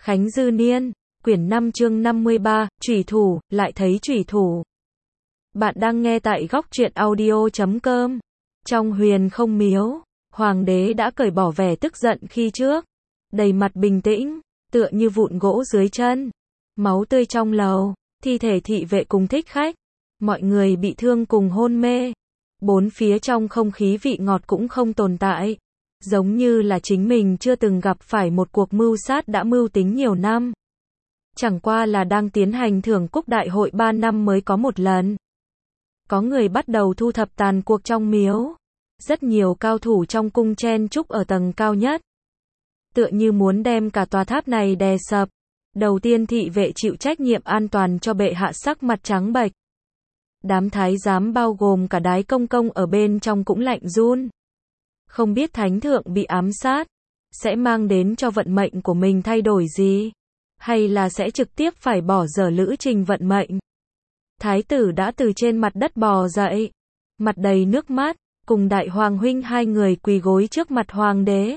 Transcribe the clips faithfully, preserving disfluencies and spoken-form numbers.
Khánh Dư Niên, quyển năm chương năm mươi ba, Chủy thủ, lại thấy chủy thủ. Bạn đang nghe tại góc truyện audio chấm com. Trong Huyền Không Miếu, hoàng đế đã cởi bỏ vẻ tức giận khi trước, đầy mặt bình tĩnh, tựa như vụn gỗ dưới chân. Máu tươi trong lầu, thi thể thị vệ cùng thích khách, mọi người bị thương cùng hôn mê. Bốn phía trong không khí vị ngọt cũng không tồn tại, giống như là chính mình chưa từng gặp phải một cuộc mưu sát đã mưu tính nhiều năm. Chẳng qua là đang tiến hành thưởng cúc đại hội ba năm mới có một lần. Có người bắt đầu thu thập tàn cuộc trong miếu. Rất nhiều cao thủ trong cung chen chúc ở tầng cao nhất, tựa như muốn đem cả tòa tháp này đè sập. Đầu tiên thị vệ chịu trách nhiệm an toàn cho bệ hạ sắc mặt trắng bệch. Đám thái giám bao gồm cả Đái Công Công ở bên trong cũng lạnh run. Không biết thánh thượng bị ám sát, sẽ mang đến cho vận mệnh của mình thay đổi gì, hay là sẽ trực tiếp phải bỏ dở lữ trình vận mệnh. Thái tử đã từ trên mặt đất bò dậy, mặt đầy nước mắt, cùng đại hoàng huynh hai người quỳ gối trước mặt hoàng đế.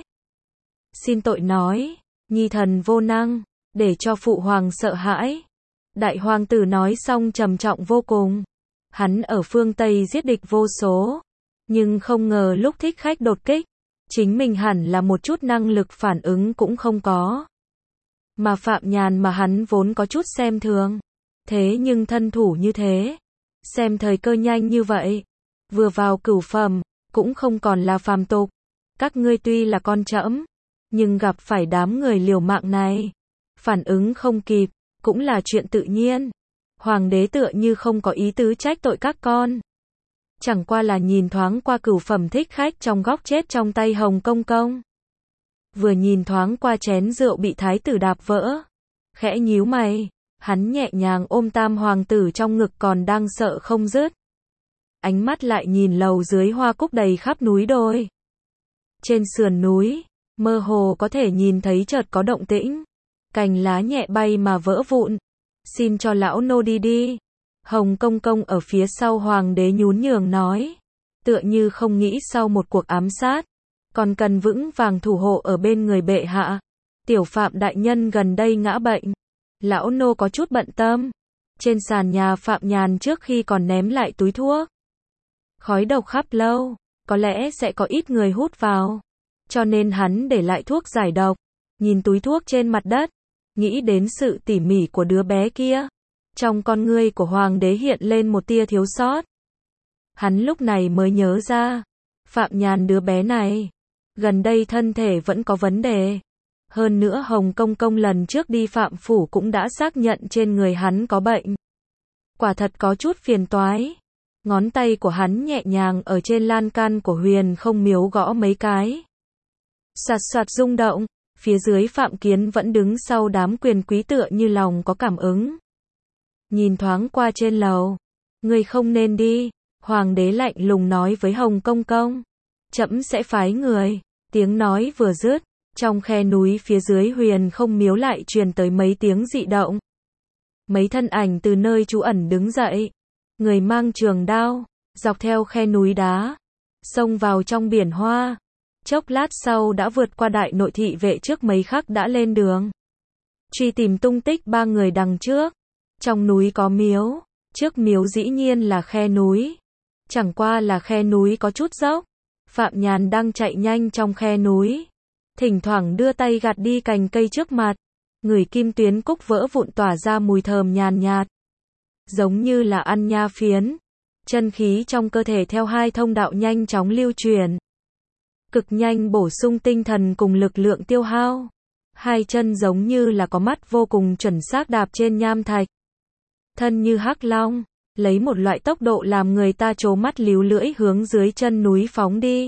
Xin tội nói, nhi thần vô năng, để cho phụ hoàng sợ hãi. Đại hoàng tử nói xong trầm trọng vô cùng. Hắn ở phương Tây giết địch vô số, nhưng không ngờ lúc thích khách đột kích, chính mình hẳn là một chút năng lực phản ứng cũng không có. Mà Phạm Nhàn mà hắn vốn có chút xem thường, thế nhưng thân thủ như thế, xem thời cơ nhanh như vậy, vừa vào cửu phẩm, cũng không còn là phàm tục. Các ngươi tuy là con trẫm, nhưng gặp phải đám người liều mạng này, phản ứng không kịp, cũng là chuyện tự nhiên. Hoàng đế tựa như không có ý tứ trách tội các con. Chẳng qua là nhìn thoáng qua cửu phẩm thích khách trong góc chết trong tay Hồng Công Công. Vừa nhìn thoáng qua chén rượu bị thái tử đạp vỡ, khẽ nhíu mày, hắn nhẹ nhàng ôm tam hoàng tử trong ngực còn đang sợ không dứt. Ánh mắt lại nhìn lầu dưới hoa cúc đầy khắp núi đồi. Trên sườn núi, mơ hồ có thể nhìn thấy chợt có động tĩnh, cành lá nhẹ bay mà vỡ vụn. Xin cho lão nô đi đi. Hồng Công Công ở phía sau hoàng đế nhún nhường nói, tựa như không nghĩ sau một cuộc ám sát, còn cần vững vàng thủ hộ ở bên người bệ hạ. Tiểu Phạm đại nhân gần đây ngã bệnh, lão nô có chút bận tâm. Trên sàn nhà Phạm Nhàn trước khi còn ném lại túi thuốc. Khói độc khắp lâu, có lẽ sẽ có ít người hút vào, cho nên hắn để lại thuốc giải độc. Nhìn túi thuốc trên mặt đất, nghĩ đến sự tỉ mỉ của đứa bé kia, trong con ngươi của hoàng đế hiện lên một tia thiếu sót. Hắn lúc này mới nhớ ra, Phạm Nhàn đứa bé này, gần đây thân thể vẫn có vấn đề. Hơn nữa Hồng Công Công lần trước đi Phạm phủ cũng đã xác nhận trên người hắn có bệnh. Quả thật có chút phiền toái. Ngón tay của hắn nhẹ nhàng ở trên lan can của Huyền Không Miếu gõ mấy cái. Soạt soạt rung động. Phía dưới Phạm Kiến vẫn đứng sau đám quyền quý tựa như lòng có cảm ứng. Nhìn thoáng qua trên lầu. Ngươi không nên đi. Hoàng đế lạnh lùng nói với Hồng Công Công. Trẫm sẽ phái người. Tiếng nói vừa dứt, trong khe núi phía dưới Huyền Không Miếu lại truyền tới mấy tiếng dị động. Mấy thân ảnh từ nơi trú ẩn đứng dậy. Người mang trường đao, dọc theo khe núi đá, xông vào trong biển hoa. Chốc lát sau đã vượt qua đại nội thị vệ trước mấy khắc đã lên đường. Truy tìm tung tích ba người đằng trước. Trong núi có miếu, trước miếu dĩ nhiên là khe núi. Chẳng qua là khe núi có chút dốc. Phạm Nhàn đang chạy nhanh trong khe núi. Thỉnh thoảng đưa tay gạt đi cành cây trước mặt. Ngửi kim tuyến cúc vỡ vụn tỏa ra mùi thơm nhàn nhạt. Giống như là ăn nha phiến. Chân khí trong cơ thể theo hai thông đạo nhanh chóng lưu truyền. Cực nhanh bổ sung tinh thần cùng lực lượng tiêu hao. Hai chân giống như là có mắt vô cùng chuẩn xác đạp trên nham thạch. Thân như hắc long, lấy một loại tốc độ làm người ta trố mắt líu lưỡi hướng dưới chân núi phóng đi.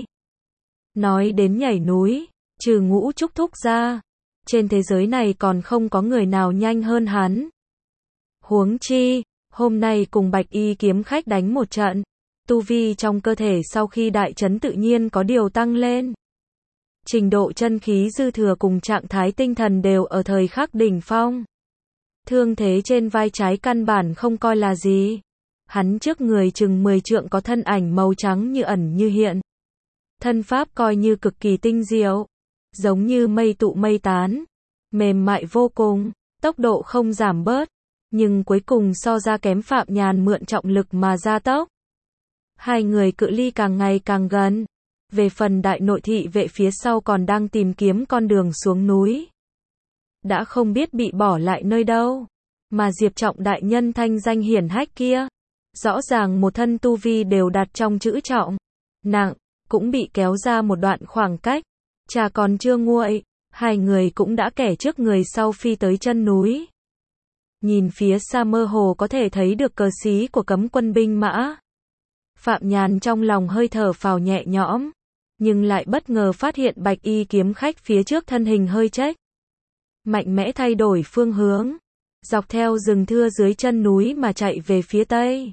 Nói đến nhảy núi, trừ Ngũ Trúc Thúc ra, trên thế giới này còn không có người nào nhanh hơn hắn. Huống chi, hôm nay cùng Bạch Y kiếm khách đánh một trận. Tu vi trong cơ thể sau khi đại chấn tự nhiên có điều tăng lên. Trình độ chân khí dư thừa cùng trạng thái tinh thần đều ở thời khắc đỉnh phong. Thương thế trên vai trái căn bản không coi là gì. Hắn trước người chừng mười trượng có thân ảnh màu trắng như ẩn như hiện. Thân pháp coi như cực kỳ tinh diệu, giống như mây tụ mây tán, mềm mại vô cùng, tốc độ không giảm bớt, nhưng cuối cùng so ra kém Phạm Nhàn mượn trọng lực mà gia tốc. Hai người cự ly càng ngày càng gần. Về phần đại nội thị vệ phía sau còn đang tìm kiếm con đường xuống núi. Đã không biết bị bỏ lại nơi đâu. Mà Diệp Trọng đại nhân thanh danh hiển hách kia, rõ ràng một thân tu vi đều đặt trong chữ trọng, nặng, cũng bị kéo ra một đoạn khoảng cách. Trà còn chưa nguội, hai người cũng đã kẻ trước người sau phi tới chân núi. Nhìn phía xa mơ hồ có thể thấy được cờ xí của cấm quân binh mã. Phạm Nhàn trong lòng hơi thở phào nhẹ nhõm, nhưng lại bất ngờ phát hiện bạch y kiếm khách phía trước thân hình hơi chếch. Mạnh mẽ thay đổi phương hướng, dọc theo rừng thưa dưới chân núi mà chạy về phía tây.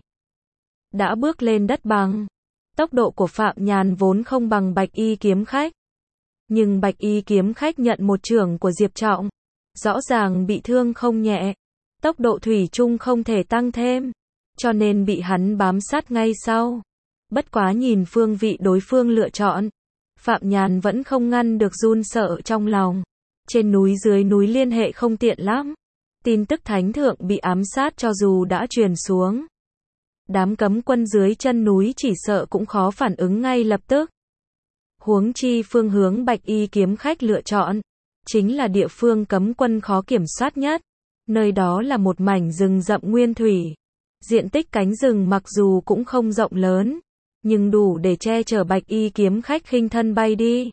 Đã bước lên đất bằng, tốc độ của Phạm Nhàn vốn không bằng bạch y kiếm khách. Nhưng bạch y kiếm khách nhận một chưởng của Diệp Trọng, rõ ràng bị thương không nhẹ. Tốc độ thủy chung không thể tăng thêm, cho nên bị hắn bám sát ngay sau. Bất quá nhìn phương vị đối phương lựa chọn, Phạm Nhàn vẫn không ngăn được run sợ trong lòng. Trên núi dưới núi liên hệ không tiện lắm. Tin tức thánh thượng bị ám sát cho dù đã truyền xuống, đám cấm quân dưới chân núi chỉ sợ cũng khó phản ứng ngay lập tức. Huống chi phương hướng bạch y kiếm khách lựa chọn, chính là địa phương cấm quân khó kiểm soát nhất. Nơi đó là một mảnh rừng rậm nguyên thủy. Diện tích cánh rừng mặc dù cũng không rộng lớn, nhưng đủ để che chở bạch y kiếm khách khinh thân bay đi.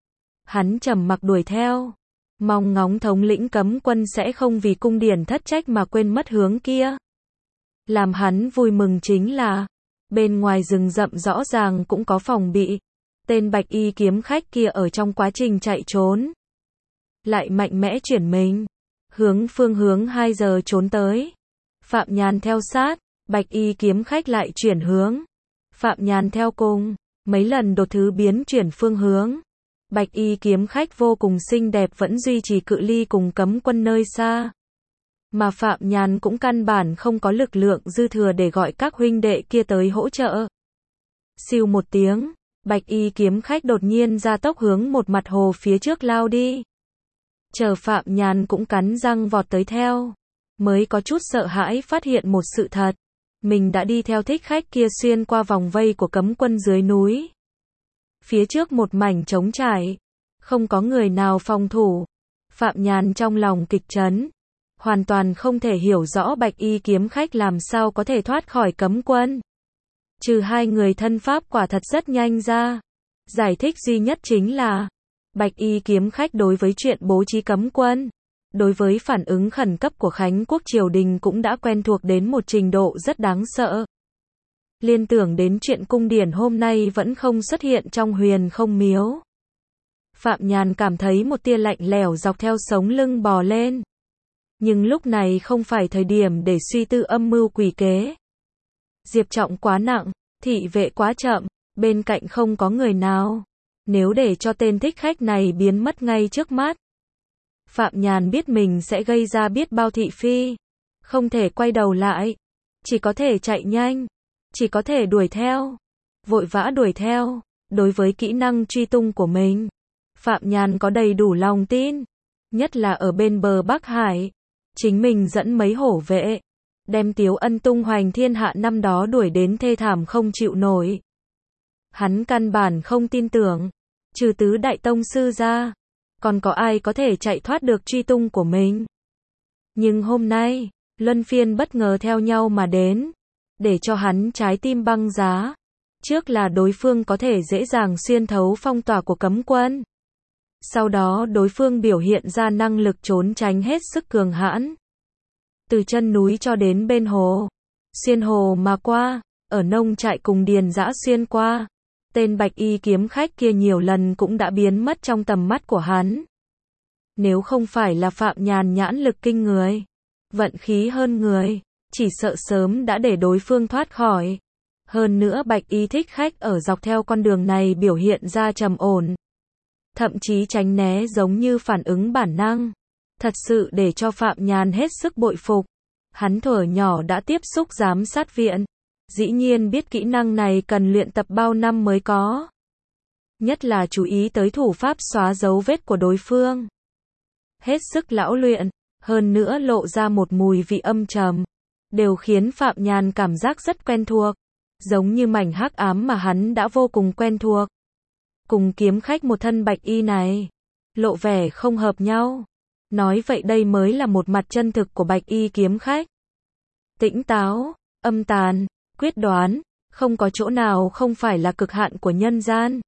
Hắn trầm mặc đuổi theo, mong ngóng thống lĩnh cấm quân sẽ không vì cung điển thất trách mà quên mất hướng kia. Làm hắn vui mừng chính là, bên ngoài rừng rậm rõ ràng cũng có phòng bị. Tên bạch y kiếm khách kia ở trong quá trình chạy trốn, lại mạnh mẽ chuyển mình, hướng phương hướng hai giờ trốn tới. Phạm Nhàn theo sát, bạch y kiếm khách lại chuyển hướng. Phạm Nhàn theo cùng, mấy lần đột thứ biến chuyển phương hướng. Bạch y kiếm khách vô cùng xinh đẹp vẫn duy trì cự ly cùng cấm quân nơi xa. Mà Phạm Nhàn cũng căn bản không có lực lượng dư thừa để gọi các huynh đệ kia tới hỗ trợ. Siêu một tiếng, bạch y kiếm khách đột nhiên ra tốc hướng một mặt hồ phía trước lao đi. Chờ Phạm Nhàn cũng cắn răng vọt tới theo, mới có chút sợ hãi phát hiện một sự thật. Mình đã đi theo thích khách kia xuyên qua vòng vây của cấm quân dưới núi. Phía trước một mảnh trống trải, không có người nào phòng thủ. Phạm Nhàn trong lòng kịch chấn, hoàn toàn không thể hiểu rõ bạch y kiếm khách làm sao có thể thoát khỏi cấm quân. Trừ hai người thân pháp quả thật rất nhanh ra. Giải thích duy nhất chính là, bạch y kiếm khách đối với chuyện bố trí cấm quân, đối với phản ứng khẩn cấp của Khánh quốc triều đình cũng đã quen thuộc đến một trình độ rất đáng sợ. Liên tưởng đến chuyện cung điển hôm nay vẫn không xuất hiện trong huyền không miếu. Phạm Nhàn cảm thấy một tia lạnh lẽo dọc theo sống lưng bò lên. Nhưng lúc này không phải thời điểm để suy tư âm mưu quỷ kế. Diệp Trọng quá nặng, thị vệ quá chậm, bên cạnh không có người nào. Nếu để cho tên thích khách này biến mất ngay trước mắt, Phạm Nhàn biết mình sẽ gây ra biết bao thị phi. Không thể quay đầu lại, chỉ có thể chạy nhanh, chỉ có thể đuổi theo, vội vã đuổi theo. Đối với kỹ năng truy tung của mình, Phạm Nhàn có đầy đủ lòng tin, nhất là ở bên bờ Bắc Hải. Chính mình dẫn mấy hổ vệ, đem Tiếu Ân tung hoành thiên hạ năm đó đuổi đến thê thảm không chịu nổi. Hắn căn bản không tin tưởng, trừ tứ đại tông sư ra, còn có ai có thể chạy thoát được truy tung của mình. Nhưng hôm nay, luân phiên bất ngờ theo nhau mà đến, để cho hắn trái tim băng giá. Trước là đối phương có thể dễ dàng xuyên thấu phong tỏa của cấm quân. Sau đó đối phương biểu hiện ra năng lực trốn tránh hết sức cường hãn. Từ chân núi cho đến bên hồ, xuyên hồ mà qua, ở nông trại cùng điền dã xuyên qua. Tên bạch y kiếm khách kia nhiều lần cũng đã biến mất trong tầm mắt của hắn. Nếu không phải là Phạm Nhàn nhãn lực kinh người, vận khí hơn người, chỉ sợ sớm đã để đối phương thoát khỏi. Hơn nữa bạch y thích khách ở dọc theo con đường này biểu hiện ra trầm ổn, thậm chí tránh né giống như phản ứng bản năng. Thật sự để cho Phạm Nhàn hết sức bội phục. Hắn thuở nhỏ đã tiếp xúc giám sát viện, dĩ nhiên biết kỹ năng này cần luyện tập bao năm mới có. Nhất là chú ý tới thủ pháp xóa dấu vết của đối phương. hết sức lão luyện, hơn nữa lộ ra một mùi vị âm trầm, đều khiến Phạm Nhàn cảm giác rất quen thuộc, giống như mảnh hắc ám mà hắn đã vô cùng quen thuộc. Cùng kiếm khách một thân bạch y này, lộ vẻ không hợp nhau. Nói vậy đây mới là một mặt chân thực của bạch y kiếm khách. Tĩnh táo, âm tàn, quyết đoán, không có chỗ nào không phải là cực hạn của nhân gian.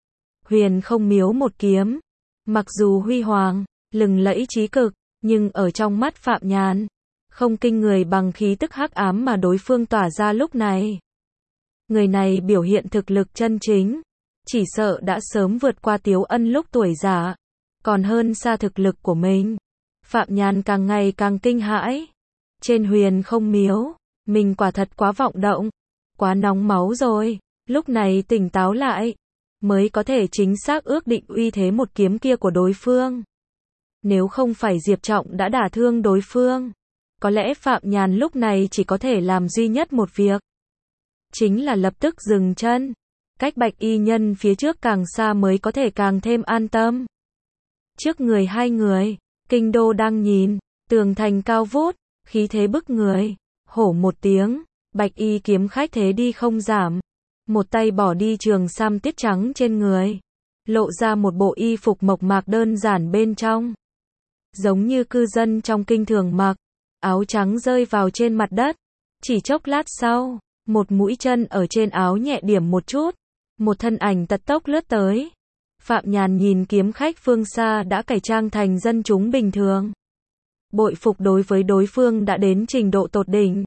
Huyền không miếu một kiếm, mặc dù huy hoàng, lừng lẫy trí cực, nhưng ở trong mắt Phạm Nhàn, không kinh người bằng khí tức hắc ám mà đối phương tỏa ra lúc này. Người này biểu hiện thực lực chân chính, chỉ sợ đã sớm vượt qua Tiếu Ân lúc tuổi già, còn hơn xa thực lực của mình. Phạm Nhàn càng ngày càng kinh hãi. Trên huyền không miếu, mình quả thật quá vọng động, quá nóng máu rồi, lúc này tỉnh táo lại, mới có thể chính xác ước định uy thế một kiếm kia của đối phương. Nếu không phải Diệp Trọng đã đả thương đối phương, có lẽ Phạm Nhàn lúc này chỉ có thể làm duy nhất một việc. Chính là lập tức dừng chân, cách bạch y nhân phía trước càng xa mới có thể càng thêm an tâm. Trước người hai người, Kinh Đô đang nhìn, tường thành cao vút, khí thế bức người, hổ một tiếng, bạch y kiếm khách thế đi không giảm, một tay bỏ đi trường sam tiết trắng trên người, lộ ra một bộ y phục mộc mạc đơn giản bên trong. Giống như cư dân trong kinh thường mặc, áo trắng rơi vào trên mặt đất, chỉ chốc lát sau, một mũi chân ở trên áo nhẹ điểm một chút, một thân ảnh tật tốc lướt tới. Phạm Nhàn nhìn kiếm khách phương xa đã cải trang thành dân chúng bình thường. Bội phục đối với đối phương đã đến trình độ tột đỉnh.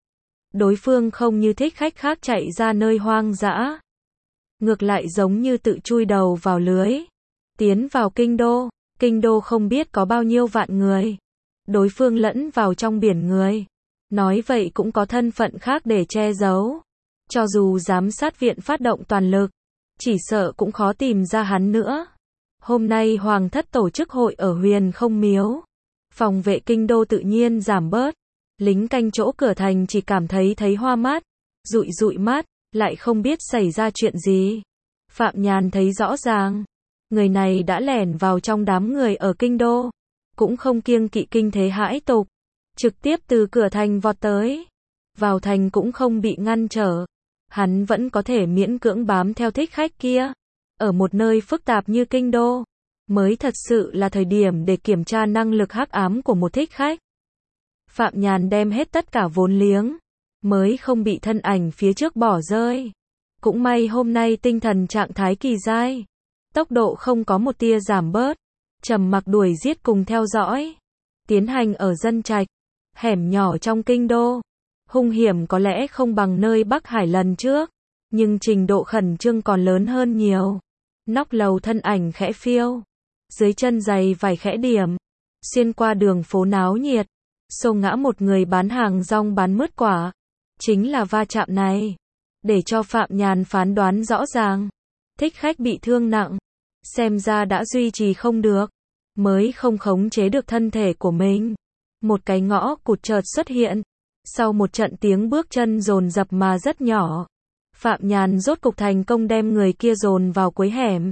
Đối phương không như thích khách khác chạy ra nơi hoang dã, ngược lại giống như tự chui đầu vào lưới, tiến vào kinh đô. Kinh đô không biết có bao nhiêu vạn người, đối phương lẫn vào trong biển người, nói vậy cũng có thân phận khác để che giấu. Cho dù giám sát viện phát động toàn lực, chỉ sợ cũng khó tìm ra hắn nữa. Hôm nay Hoàng thất tổ chức hội ở huyền không miếu, phòng vệ kinh đô tự nhiên giảm bớt, lính canh chỗ cửa thành chỉ cảm thấy thấy hoa mắt, dụi dụi mắt, lại không biết xảy ra chuyện gì. Phạm Nhàn thấy rõ ràng, người này đã lẻn vào trong đám người ở kinh đô, cũng không kiêng kỵ kinh thế hãi tục, trực tiếp từ cửa thành vọt tới. Vào thành cũng không bị ngăn trở, hắn vẫn có thể miễn cưỡng bám theo thích khách kia. Ở một nơi phức tạp như kinh đô, mới thật sự là thời điểm để kiểm tra năng lực hắc ám của một thích khách. Phạm Nhàn đem hết tất cả vốn liếng, mới không bị thân ảnh phía trước bỏ rơi. Cũng may hôm nay tinh thần trạng thái kỳ giai, tốc độ không có một tia giảm bớt, trầm mặc đuổi giết cùng theo dõi, tiến hành ở dân trạch, hẻm nhỏ trong kinh đô. Hung hiểm có lẽ không bằng nơi Bắc Hải lần trước, nhưng trình độ khẩn trương còn lớn hơn nhiều. Nóc lầu thân ảnh khẽ phiêu, dưới chân giày vải khẽ điểm, xuyên qua đường phố náo nhiệt, xô ngã một người bán hàng rong bán mứt quả. Chính là va chạm này, để cho Phạm Nhàn phán đoán rõ ràng, thích khách bị thương nặng, xem ra đã duy trì không được, mới không khống chế được thân thể của mình. Một cái ngõ cụt chợt xuất hiện, sau một trận tiếng bước chân dồn dập mà rất nhỏ, Phạm Nhàn rốt cục thành công đem người kia dồn vào cuối hẻm.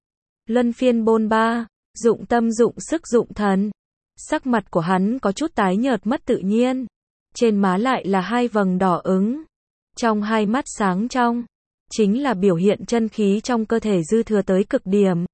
Luân phiên bôn ba, dụng tâm dụng sức dụng thần, sắc mặt của hắn có chút tái nhợt mất tự nhiên, trên má lại là hai vầng đỏ ửng, trong hai mắt sáng trong, chính là biểu hiện chân khí trong cơ thể dư thừa tới cực điểm.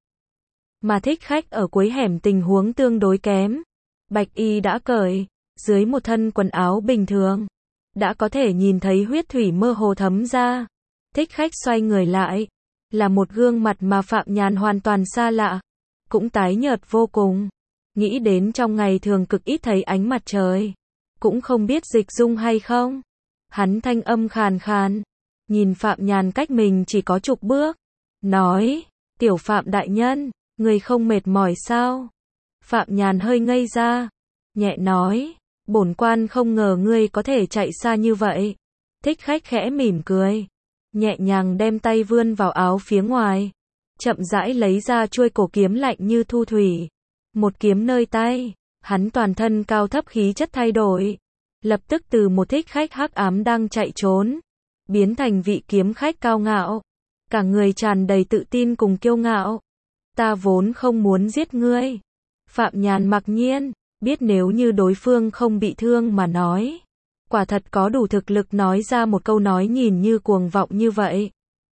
Mà thích khách ở cuối hẻm tình huống tương đối kém, bạch y đã cởi, dưới một thân quần áo bình thường, đã có thể nhìn thấy huyết thủy mơ hồ thấm ra. Thích khách xoay người lại, là một gương mặt mà Phạm Nhàn hoàn toàn xa lạ, cũng tái nhợt vô cùng. Nghĩ đến trong ngày thường cực ít thấy ánh mặt trời, cũng không biết dịch dung hay không. Hắn thanh âm khàn khàn, nhìn Phạm Nhàn cách mình chỉ có chục bước, nói, tiểu Phạm đại nhân, người không mệt mỏi sao? Phạm Nhàn hơi ngây ra, nhẹ nói, bổn quan không ngờ ngươi có thể chạy xa như vậy. Thích khách khẽ mỉm cười, nhẹ nhàng đem tay vươn vào áo phía ngoài, chậm rãi lấy ra chuôi cổ kiếm lạnh như thu thủy. Một kiếm nơi tay, hắn toàn thân cao thấp khí chất thay đổi, lập tức từ một thích khách hắc ám đang chạy trốn, biến thành vị kiếm khách cao ngạo, cả người tràn đầy tự tin cùng kiêu ngạo. Ta vốn không muốn giết ngươi, Phạm Nhàn mặc nhiên, biết nếu như đối phương không bị thương mà nói. Quả thật có đủ thực lực nói ra một câu nói nhìn như cuồng vọng như vậy.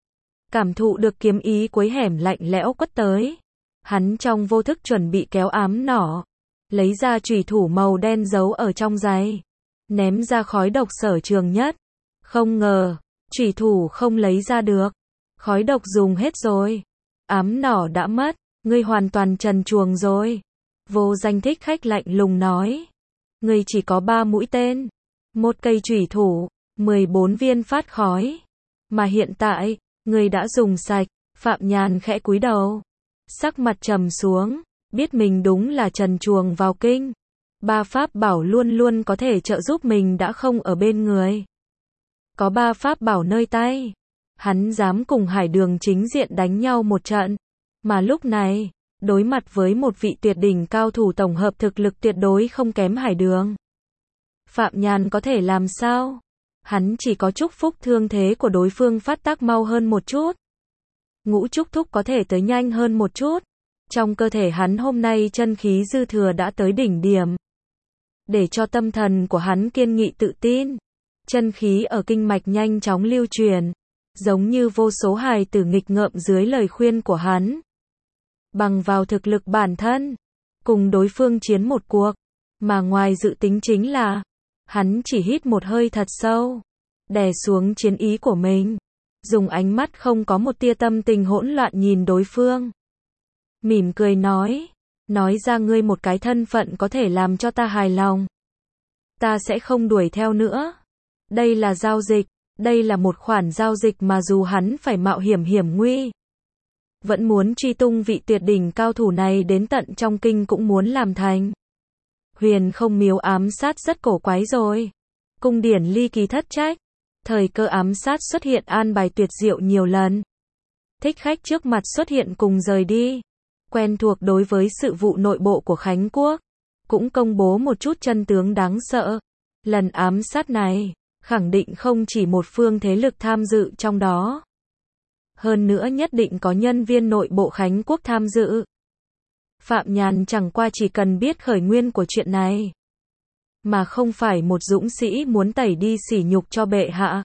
Cảm thụ được kiếm ý cuối hẻm lạnh lẽo quất tới. Hắn trong vô thức chuẩn bị kéo ám nỏ. Lấy ra chùy thủ màu đen giấu ở trong giày. Ném ra khói độc sở trường nhất. Không ngờ, chùy thủ không lấy ra được. Khói độc dùng hết rồi. Ám nỏ đã mất, ngươi hoàn toàn trần truồng rồi. Vô Danh Thích Khách lạnh lùng nói. Ngươi chỉ có ba mũi tên. Một cây chùy thủ, mười bốn viên phát khói. Mà hiện tại, ngươi đã dùng sạch. Phạm Nhàn khẽ cúi đầu. Sắc mặt trầm xuống, biết mình đúng là trần truồng vào kinh. Ba pháp bảo luôn luôn có thể trợ giúp mình đã không ở bên người. Có ba pháp bảo nơi tay. Hắn dám cùng Hải Đường chính diện đánh nhau một trận. Mà lúc này, đối mặt với một vị tuyệt đỉnh cao thủ tổng hợp thực lực tuyệt đối không kém Hải Đường. Phạm Nhàn có thể làm sao? Hắn chỉ có chúc phúc thương thế của đối phương phát tác mau hơn một chút. Ngũ Trúc Thúc có thể tới nhanh hơn một chút. Trong cơ thể hắn hôm nay chân khí dư thừa đã tới đỉnh điểm. Để cho tâm thần của hắn kiên nghị tự tin. Chân khí ở kinh mạch nhanh chóng lưu truyền. Giống như vô số hài tử nghịch ngợm dưới lời khuyên của hắn. Bằng vào thực lực bản thân. Cùng đối phương chiến một cuộc. Mà ngoài dự tính chính là. Hắn chỉ hít một hơi thật sâu. Đè xuống chiến ý của mình. Dùng ánh mắt không có một tia tâm tình hỗn loạn nhìn đối phương. Mỉm cười nói. Nói ra ngươi một cái thân phận có thể làm cho ta hài lòng. Ta sẽ không đuổi theo nữa. Đây là giao dịch. Đây là một khoản giao dịch mà dù hắn phải mạo hiểm hiểm nguy. Vẫn muốn truy tung vị tuyệt đỉnh cao thủ này đến tận trong kinh cũng muốn làm thành. Huyền Không Miếu ám sát rất cổ quái rồi. Cung điển ly kỳ thất trách. Thời cơ ám sát xuất hiện an bài tuyệt diệu nhiều lần. Thích Khách trước mặt xuất hiện cùng rời đi. Quen thuộc đối với sự vụ nội bộ của Khánh Quốc. Cũng công bố một chút chân tướng đáng sợ. Lần ám sát này, khẳng định không chỉ một phương thế lực tham dự trong đó. Hơn nữa nhất định có nhân viên nội bộ Khánh Quốc tham dự. Phạm Nhàn chẳng qua chỉ cần biết khởi nguyên của chuyện này. Mà không phải một dũng sĩ muốn tẩy đi sỉ nhục cho bệ hạ.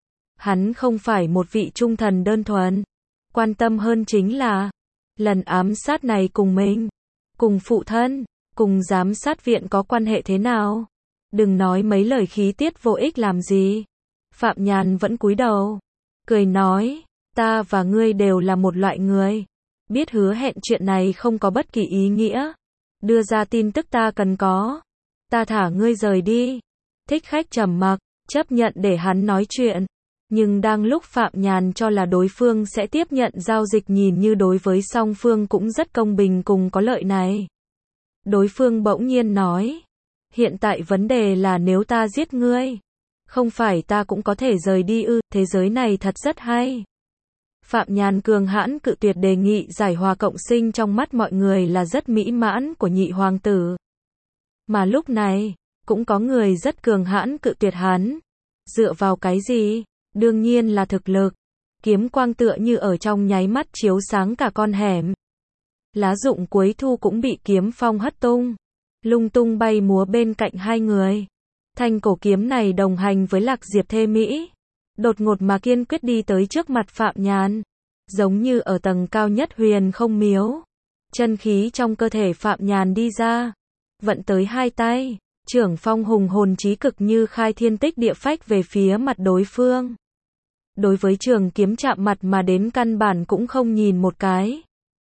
Hắn không phải một vị trung thần đơn thuần. Quan tâm hơn chính là, lần ám sát này cùng mình, cùng phụ thân, cùng giám sát viện có quan hệ thế nào. Đừng nói mấy lời khí tiết vô ích làm gì. Phạm Nhàn vẫn cúi đầu, cười nói, ta và ngươi đều là một loại người. Biết hứa hẹn chuyện này không có bất kỳ ý nghĩa. Đưa ra tin tức ta cần có. Ta thả ngươi rời đi. Thích Khách trầm mặc, chấp nhận để hắn nói chuyện. Nhưng đang lúc Phạm Nhàn cho là đối phương sẽ tiếp nhận giao dịch nhìn như đối với song phương cũng rất công bình cùng có lợi này. Đối phương bỗng nhiên nói. Hiện tại vấn đề là nếu ta giết ngươi. Không phải ta cũng có thể rời đi ư, thế giới này thật rất hay. Phạm Nhàn cường hãn cự tuyệt đề nghị giải hòa cộng sinh trong mắt mọi người là rất mỹ mãn của nhị hoàng tử. Mà lúc này, cũng có người rất cường hãn cự tuyệt hắn. Dựa vào cái gì? Đương nhiên là thực lực. Kiếm quang tựa như ở trong nháy mắt chiếu sáng cả con hẻm. Lá rụng cuối thu cũng bị kiếm phong hất tung. Lung tung bay múa bên cạnh hai người. Thanh cổ kiếm này đồng hành với Lạc Diệp Thê Mỹ. Đột ngột mà kiên quyết đi tới trước mặt Phạm Nhàn. Giống như ở tầng cao nhất Huyền Không Miếu. Chân khí trong cơ thể Phạm Nhàn đi ra. Vận tới hai tay. Trưởng phong hùng hồn chí cực như khai thiên tích địa phách về phía mặt đối phương. Đối với trường kiếm chạm mặt mà đến căn bản cũng không nhìn một cái.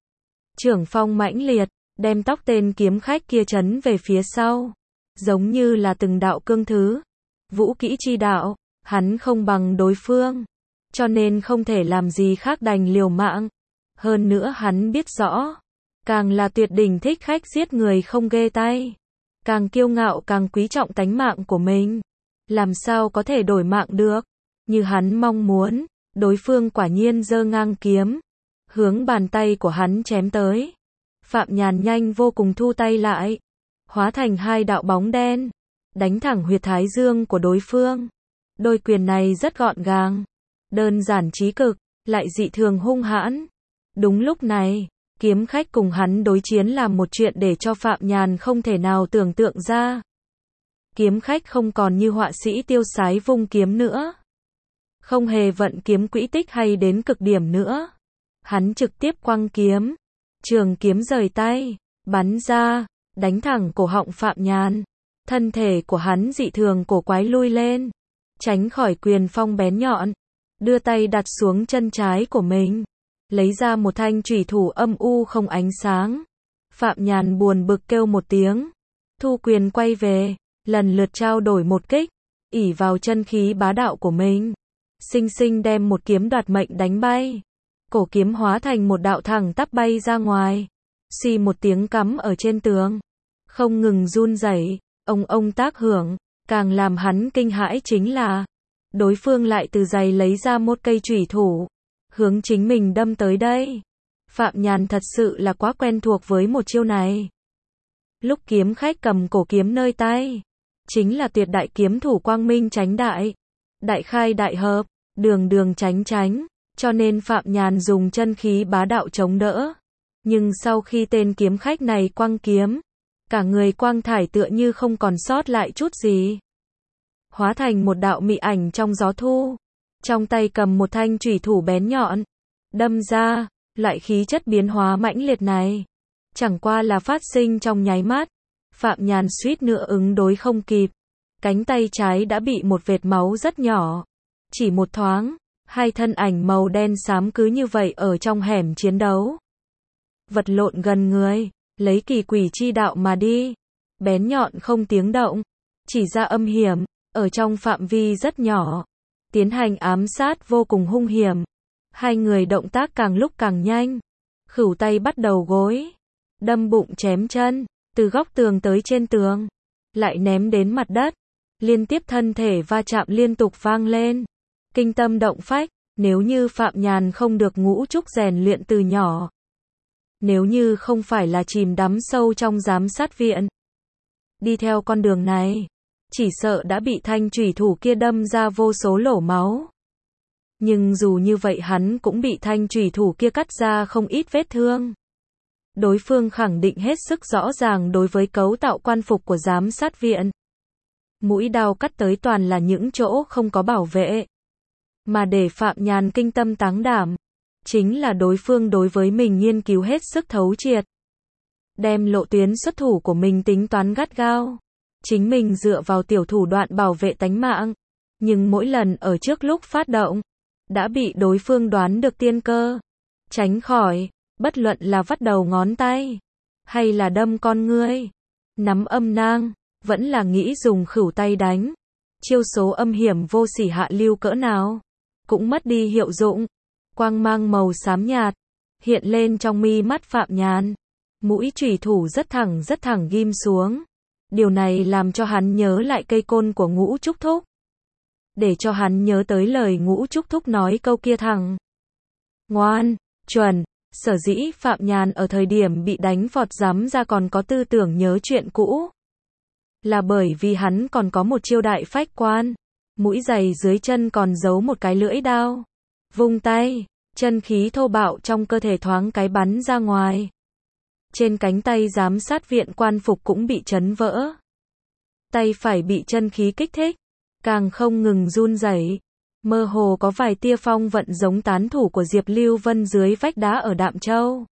Trưởng phong mãnh liệt, đem tóc tên kiếm khách kia chấn về phía sau. Giống như là từng đạo cương thứ. Vũ kỹ chi đạo, hắn không bằng đối phương. Cho nên không thể làm gì khác đành liều mạng. Hơn nữa hắn biết rõ. Càng là tuyệt đỉnh thích khách giết người không ghê tay. Càng kiêu ngạo càng quý trọng tánh mạng của mình. Làm sao có thể đổi mạng được. Như hắn mong muốn, đối phương quả nhiên giơ ngang kiếm. Hướng bàn tay của hắn chém tới. Phạm Nhàn nhanh vô cùng thu tay lại. Hóa thành hai đạo bóng đen. Đánh thẳng huyệt thái dương của đối phương. Đôi quyền này rất gọn gàng. Đơn giản trí cực, lại dị thường hung hãn. Đúng lúc này, Kiếm khách cùng hắn đối chiến là một chuyện để cho Phạm Nhàn không thể nào tưởng tượng ra. Kiếm khách không còn như họa sĩ tiêu sái vung kiếm nữa. Không hề vận kiếm quỹ tích hay đến cực điểm nữa. Hắn trực tiếp quăng kiếm. Trường kiếm rời tay, bắn ra, đánh thẳng cổ họng Phạm Nhàn. Thân thể của hắn dị thường cổ quái lui lên, tránh khỏi quyền phong bén nhọn. Đưa tay đặt xuống chân trái của mình, lấy ra một thanh chủy thủ âm u không ánh sáng. Phạm Nhàn buồn bực kêu một tiếng, thu quyền quay về, lần lượt trao đổi một kích, ỷ vào chân khí bá đạo của mình, xinh xinh đem một kiếm đoạt mệnh đánh bay. Cổ kiếm hóa thành một đạo thẳng tắp bay ra ngoài, xì một tiếng cắm ở trên tường, không ngừng run rẩy, ông ông tác hưởng. Càng làm hắn kinh hãi chính là, đối phương lại từ giày lấy ra một cây chủy thủ, hướng chính mình đâm tới đây. Phạm Nhàn thật sự là quá quen thuộc với một chiêu này. Lúc kiếm khách cầm cổ kiếm nơi tay, chính là tuyệt đại kiếm thủ quang minh chánh đại, đại khai đại hợp, đường đường tránh tránh, cho nên Phạm Nhàn dùng chân khí bá đạo chống đỡ. Nhưng sau khi tên kiếm khách này quăng kiếm, cả người quang thải tựa như không còn sót lại chút gì, hóa thành một đạo mị ảnh trong gió thu, trong tay cầm một thanh chủy thủ bén nhọn, đâm ra. Loại khí chất biến hóa mãnh liệt này, chẳng qua là phát sinh trong nháy mắt. Phạm Nhàn suýt nữa ứng đối không kịp, cánh tay trái đã bị một vệt máu rất nhỏ. Chỉ một thoáng, hai thân ảnh màu đen xám cứ như vậy ở trong hẻm chiến đấu, vật lộn gần người, lấy kỳ quỷ chi đạo mà đi, bén nhọn không tiếng động, chỉ ra âm hiểm, ở trong phạm vi rất nhỏ, tiến hành ám sát vô cùng hung hiểm. Hai người động tác càng lúc càng nhanh, khửu tay bắt đầu gối, đâm bụng chém chân, từ góc tường tới trên tường, lại ném đến mặt đất, liên tiếp thân thể va chạm liên tục vang lên, kinh tâm động phách. Nếu như Phạm Nhàn không được ngũ trúc rèn luyện từ nhỏ, nếu như không phải là chìm đắm sâu trong giám sát viện, đi theo con đường này, chỉ sợ đã bị thanh chủy thủ kia đâm ra vô số lỗ máu. Nhưng dù như vậy hắn cũng bị thanh chủy thủ kia cắt ra không ít vết thương. Đối phương khẳng định hết sức rõ ràng đối với cấu tạo quan phục của giám sát viện. Mũi đao cắt tới toàn là những chỗ không có bảo vệ. Mà để Phạm Nhàn kinh tâm táng đảm, chính là đối phương đối với mình nghiên cứu hết sức thấu triệt. Đem lộ tuyến xuất thủ của mình tính toán gắt gao. Chính mình dựa vào tiểu thủ đoạn bảo vệ tánh mạng. Nhưng mỗi lần ở trước lúc phát động, đã bị đối phương đoán được tiên cơ, tránh khỏi, bất luận là vắt đầu ngón tay, hay là đâm con ngươi, nắm âm nang, vẫn là nghĩ dùng khửu tay đánh. Chiêu số âm hiểm vô sỉ hạ lưu cỡ nào, cũng mất đi hiệu dụng. Quang mang màu xám nhạt, hiện lên trong mi mắt Phạm Nhàn. Mũi chủy thủ rất thẳng rất thẳng ghim xuống. Điều này làm cho hắn nhớ lại cây côn của Ngũ Trúc Thúc. Để cho hắn nhớ tới lời Ngũ Trúc Thúc nói câu kia thẳng, ngoan, chuẩn. Sở dĩ Phạm Nhàn ở thời điểm bị đánh vọt dám ra còn có tư tưởng nhớ chuyện cũ, là bởi vì hắn còn có một chiêu đại phách quan. Mũi giày dưới chân còn giấu một cái lưỡi đao. Vung tay, chân khí thô bạo trong cơ thể thoáng cái bắn ra ngoài. Trên cánh tay giám sát viện quan phục cũng bị chấn vỡ. Tay phải bị chân khí kích thích, càng không ngừng run rẩy. Mơ hồ có vài tia phong vận giống tán thủ của Diệp Lưu Vân dưới vách đá ở Đạm Châu.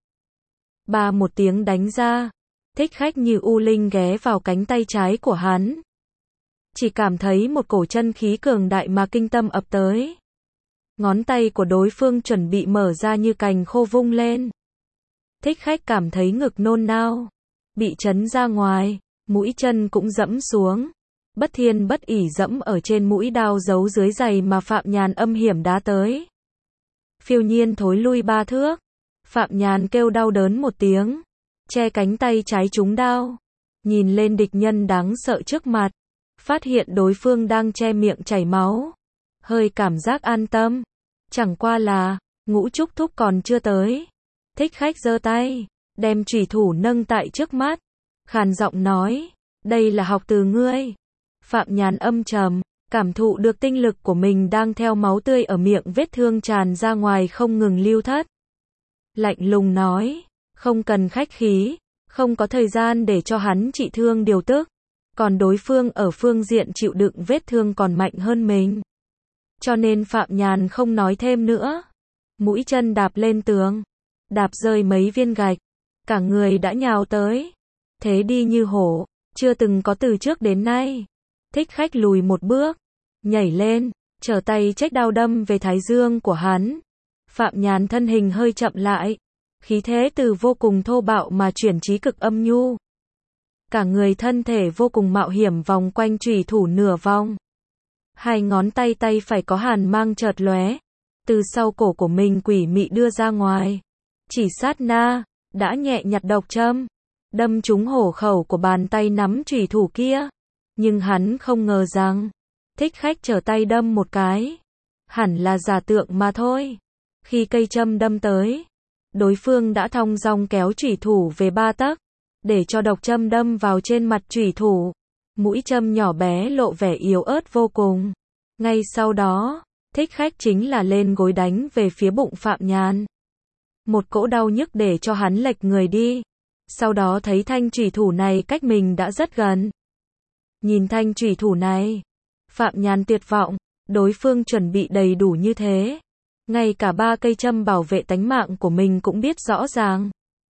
Ba một tiếng đánh ra, thích khách như u linh ghé vào cánh tay trái của hắn. Chỉ cảm thấy một cổ chân khí cường đại mà kinh tâm ập tới. Ngón tay của đối phương chuẩn bị mở ra như cành khô vung lên. Thích khách cảm thấy ngực nôn nao, bị chấn ra ngoài, mũi chân cũng dẫm xuống. Bất thiên bất ỷ dẫm ở trên mũi đao giấu dưới giày mà Phạm Nhàn âm hiểm đá tới. Phiêu nhiên thối lui ba thước. Phạm Nhàn kêu đau đớn một tiếng, che cánh tay trái trúng đao, nhìn lên địch nhân đáng sợ trước mặt, phát hiện đối phương đang che miệng chảy máu, hơi cảm giác an tâm. Chẳng qua là, Ngũ Trúc Thúc còn chưa tới. Thích khách giơ tay, đem chủy thủ nâng tại trước mắt, khàn giọng nói, đây là học từ ngươi. Phạm Nhàn âm trầm, cảm thụ được tinh lực của mình đang theo máu tươi ở miệng vết thương tràn ra ngoài không ngừng lưu thất. Lạnh lùng nói, Không cần khách khí, không có thời gian để cho hắn trị thương điều tức. Còn đối phương ở phương diện chịu đựng vết thương còn mạnh hơn mình. Cho nên Phạm Nhàn không nói thêm nữa. Mũi chân đạp lên tường. Đạp rơi mấy viên gạch. Cả người đã nhào tới. Thế đi như hổ. Chưa từng có từ trước đến nay. Thích Khách lùi một bước. Nhảy lên. Trở tay chếch đao đâm về thái dương của hắn. Phạm Nhàn thân hình hơi chậm lại. Khí thế từ vô cùng thô bạo mà chuyển chí cực âm nhu. Cả người thân thể vô cùng mạo hiểm vòng quanh chủy thủ nửa vòng. Hai ngón tay tay phải có hàn mang chợt lóe. Từ sau cổ của mình quỷ mị đưa ra ngoài. Chỉ sát na, đã nhẹ nhặt độc châm. Đâm trúng hổ khẩu của bàn tay nắm chủy thủ kia. Nhưng hắn không ngờ rằng, Thích Khách trở tay đâm một cái. Hẳn là giả tượng mà thôi. Khi cây châm đâm tới, đối phương đã thong dong kéo chủy thủ về ba tấc. Để cho độc châm đâm vào trên mặt chủy thủ. Mũi châm nhỏ bé lộ vẻ yếu ớt vô cùng. Ngay sau đó, Thích Khách chính là lên gối đánh về phía bụng Phạm Nhàn. Một cỗ đau nhức để cho hắn lệch người đi. Sau đó thấy thanh chủy thủ này cách mình đã rất gần. Nhìn thanh chủy thủ này, Phạm Nhàn tuyệt vọng, đối phương chuẩn bị đầy đủ như thế. Ngay cả ba cây châm bảo vệ tánh mạng của mình cũng biết rõ ràng.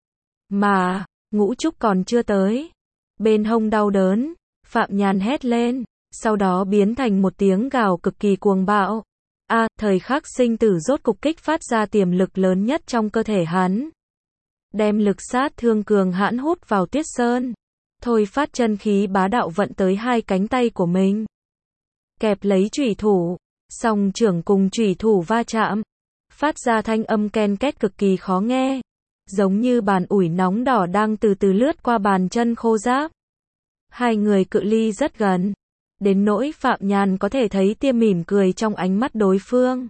Mà, ngũ trúc còn chưa tới. Bên hông đau đớn, Phạm Nhàn hét lên, sau đó biến thành một tiếng gào cực kỳ cuồng bạo. A, à, thời khắc sinh tử rốt cục kích phát ra tiềm lực lớn nhất trong cơ thể hắn. Đem lực sát thương cường hãn hút vào Tuyết Sơn. Thôi phát chân khí bá đạo vận tới hai cánh tay của mình. Kẹp lấy chủy thủ, song trưởng cùng chủy thủ va chạm. Phát ra thanh âm ken két cực kỳ khó nghe. Giống như bàn ủi nóng đỏ đang từ từ lướt qua bàn chân khô ráp. Hai người cự ly rất gần. Đến nỗi Phạm Nhàn có thể thấy tia mỉm cười trong ánh mắt đối phương.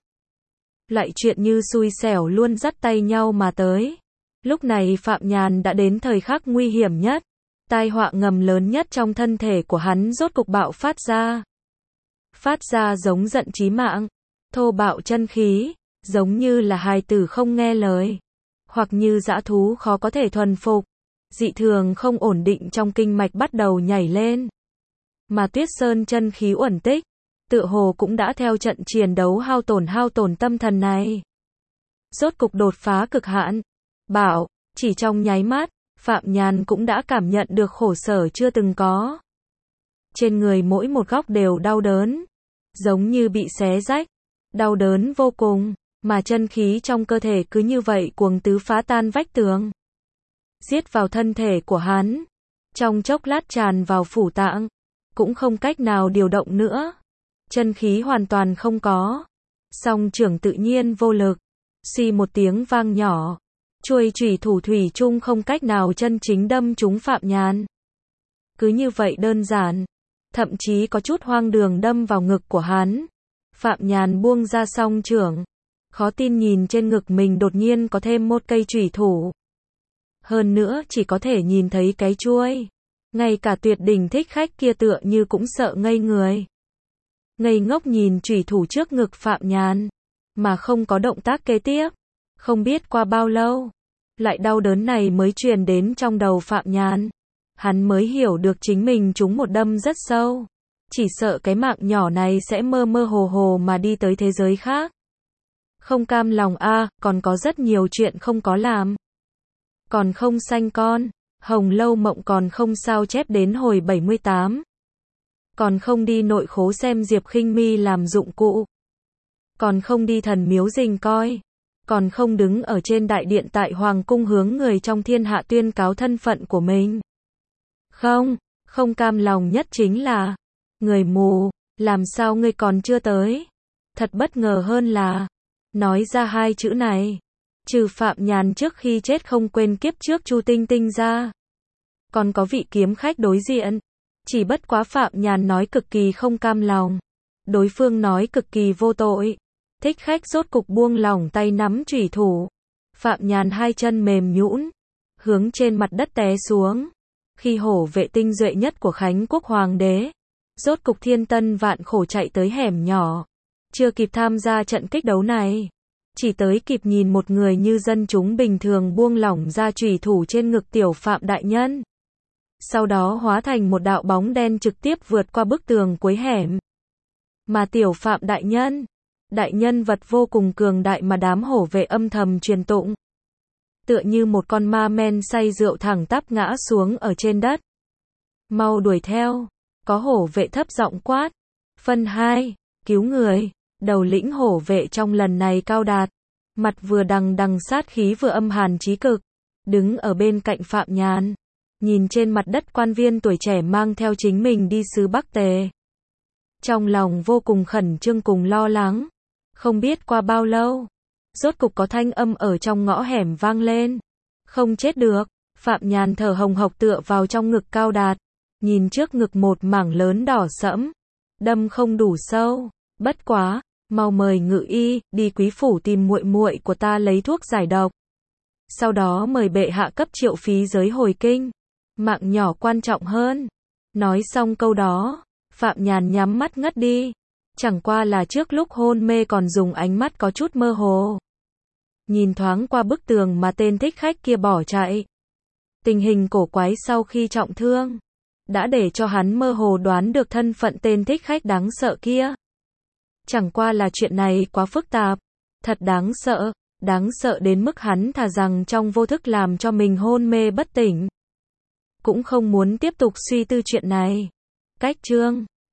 Lại chuyện như xui xẻo luôn dắt tay nhau mà tới. Lúc này Phạm Nhàn đã đến thời khắc nguy hiểm nhất. Tai họa ngầm lớn nhất trong thân thể của hắn rốt cục bạo phát ra. Phát ra giống giận chí mạng. Thô bạo chân khí. Giống như là hài tử không nghe lời. Hoặc như dã thú khó có thể thuần phục. Dị thường không ổn định trong kinh mạch bắt đầu nhảy lên. Mà Tuyết Sơn chân khí uẩn tích, tựa hồ cũng đã theo trận chiến đấu hao tổn hao tổn tâm thần này. Rốt cục đột phá cực hạn. Bảo, chỉ trong nháy mắt, Phạm Nhàn cũng đã cảm nhận được khổ sở chưa từng có. Trên người mỗi một góc đều đau đớn. Giống như bị xé rách. Đau đớn vô cùng. Mà chân khí trong cơ thể cứ như vậy cuồng tứ phá tan vách tường. Giết vào thân thể của hắn. Trong chốc lát tràn vào phủ tạng. Cũng không cách nào điều động nữa. Chân khí hoàn toàn không có. Song trưởng tự nhiên vô lực. Suy một tiếng vang nhỏ. Chuôi chủy thủ thủy chung không cách nào chân chính đâm trúng Phạm Nhàn. Cứ như vậy đơn giản. Thậm chí có chút hoang đường đâm vào ngực của hắn. Phạm Nhàn buông ra song trưởng. Khó tin nhìn trên ngực mình đột nhiên có thêm một cây chủy thủ. Hơn nữa chỉ có thể nhìn thấy cái chuôi. Ngay cả tuyệt đỉnh Thích Khách kia tựa như cũng sợ ngây người. Ngây ngốc nhìn chủy thủ trước ngực Phạm Nhàn. Mà không có động tác kế tiếp. Không biết qua bao lâu. Lại đau đớn này mới truyền đến trong đầu Phạm Nhàn. Hắn mới hiểu được chính mình trúng một đâm rất sâu. Chỉ sợ cái mạng nhỏ này sẽ mơ mơ hồ hồ mà đi tới thế giới khác. Không cam lòng a, à, còn có rất nhiều chuyện không có làm. Còn không sanh con, Hồng Lâu Mộng còn không sao chép đến hồi bảy mươi tám. Còn không đi nội khố xem Diệp Khinh Mi làm dụng cụ. Còn không đi thần miếu rình coi. Còn không đứng ở trên đại điện tại Hoàng cung hướng người trong thiên hạ tuyên cáo thân phận của mình. Không, không cam lòng nhất chính là, người mù, làm sao ngươi còn chưa tới? Thật bất ngờ hơn là, nói ra hai chữ này, trừ Phạm Nhàn trước khi chết không quên kiếp trước Chu Tinh Tinh ra. Còn có vị kiếm khách đối diện, chỉ bất quá Phạm Nhàn nói cực kỳ không cam lòng. Đối phương nói cực kỳ vô tội. Thích Khách rốt cục buông lỏng tay nắm chủy thủ. Phạm Nhàn hai chân mềm nhũn, hướng trên mặt đất té xuống. Khi hổ vệ tinh duệ nhất của Khánh Quốc Hoàng đế, rốt cục thiên tân vạn khổ chạy tới hẻm nhỏ. Chưa kịp tham gia trận kích đấu này, chỉ tới kịp nhìn một người như dân chúng bình thường buông lỏng ra chủy thủ trên ngực tiểu Phạm đại nhân. Sau đó hóa thành một đạo bóng đen trực tiếp vượt qua bức tường cuối hẻm. Mà tiểu Phạm đại nhân, đại nhân vật vô cùng cường đại mà đám hổ vệ âm thầm truyền tụng. Tựa như một con ma men say rượu thẳng tắp ngã xuống ở trên đất. Mau đuổi theo, có hổ vệ thấp giọng quát. Phần hai, cứu người. Đầu lĩnh hổ vệ trong lần này cao đạt, mặt vừa đằng đằng sát khí vừa âm hàn chí cực, đứng ở bên cạnh Phạm Nhàn, nhìn trên mặt đất quan viên tuổi trẻ mang theo chính mình đi xứ Bắc Tề. Trong lòng vô cùng khẩn trương cùng lo lắng, không biết qua bao lâu, rốt cục có thanh âm ở trong ngõ hẻm vang lên. Không chết được, Phạm Nhàn thở hồng hộc tựa vào trong ngực cao đạt, nhìn trước ngực một mảng lớn đỏ sẫm, đâm không đủ sâu, bất quá, mau mời ngự y đi quý phủ tìm muội muội của ta lấy thuốc giải độc. Sau đó mời bệ hạ cấp triệu phí giới hồi kinh, mạng nhỏ quan trọng hơn. Nói xong câu đó, Phạm Nhàn nhắm mắt ngất đi, chẳng qua là trước lúc hôn mê còn dùng ánh mắt có chút mơ hồ. Nhìn thoáng qua bức tường mà tên thích khách kia bỏ chạy. Tình hình cổ quái sau khi trọng thương, đã để cho hắn mơ hồ đoán được thân phận tên thích khách đáng sợ kia. Chẳng qua là chuyện này quá phức tạp, thật đáng sợ, đáng sợ đến mức hắn thà rằng trong vô thức làm cho mình hôn mê bất tỉnh. Cũng không muốn tiếp tục suy tư chuyện này. Cách chương